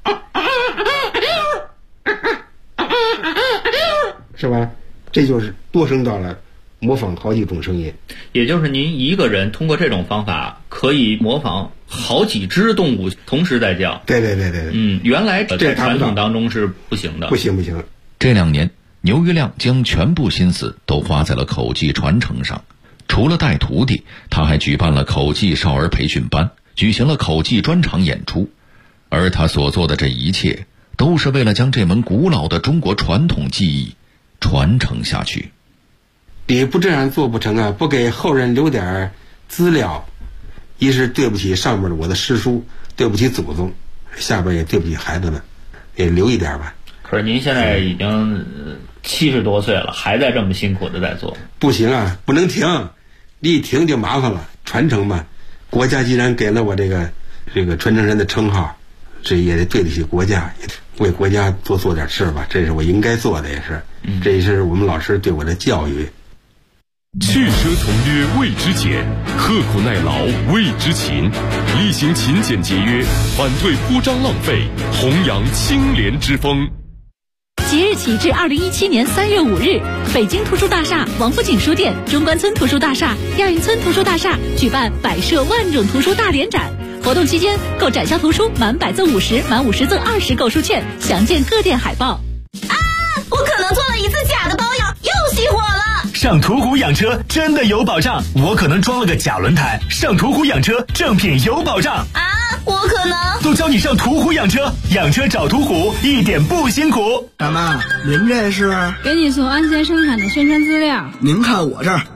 S10: 是吧？这就是多声道了，模仿好几种声音。
S11: 也就是您一个人通过这种方法可以模仿好几只动物同时在叫。
S10: 对。
S11: 原来在传统当中是不行的。
S10: 不行。
S6: 这2年，牛玉亮将全部心思都花在了口技传承上。除了带徒弟，他还举办了口技少儿培训班，举行了口技专场演出。而他所做的这一切，都是为了将这门古老的中国传统技艺传承下去。
S10: 你不这样做不成啊！不给后人留点资料，一是对不起上面的我的师叔，对不起祖宗，下边也对不起孩子们，也留一点吧。
S11: 可是您现在已经70多岁了，还在这么辛苦的在做。
S10: 不行啊，不能停，你一停就麻烦了。传承嘛，国家既然给了我这个传承人的称号，这也得对得起国家，也为国家多做点事吧，这是我应该做的，也是，这也是我们老师对我的教育。
S2: 去奢从略，谓之俭；刻苦耐劳，谓之勤。厉行勤俭节约，反对铺张浪费，弘扬清廉之风。
S12: 即日起至2017年3月5日，北京图书大厦、王府井书店、中关村图书大厦、亚运村图书大厦举办摆设万种图书大联展。活动期间，购展销图书满100赠50，满50赠20购书券，详见各店海报。
S13: 我可能做了一次假的保养，又熄火了。
S14: 上途虎养车真的有保障，我可能装了个假轮胎。上途虎养车，正品有保障。
S13: 我可能
S14: 都教你上途虎养车，养车找途虎，一点不辛苦。
S15: 大妈，您这是？
S16: 给你送安先生产的宣传资料。
S15: 您看我这儿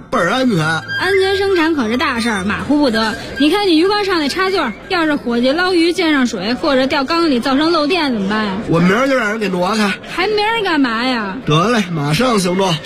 S15: 倍儿安全。
S16: 安全生产可是大事儿，马虎不得。你看你鱼缸上那插座，要是伙计捞鱼溅上水，或者掉缸里造成漏电怎么办呀？
S15: 我明儿就让人给挪开。
S16: 还明儿干嘛呀？
S15: 得嘞，马上行动。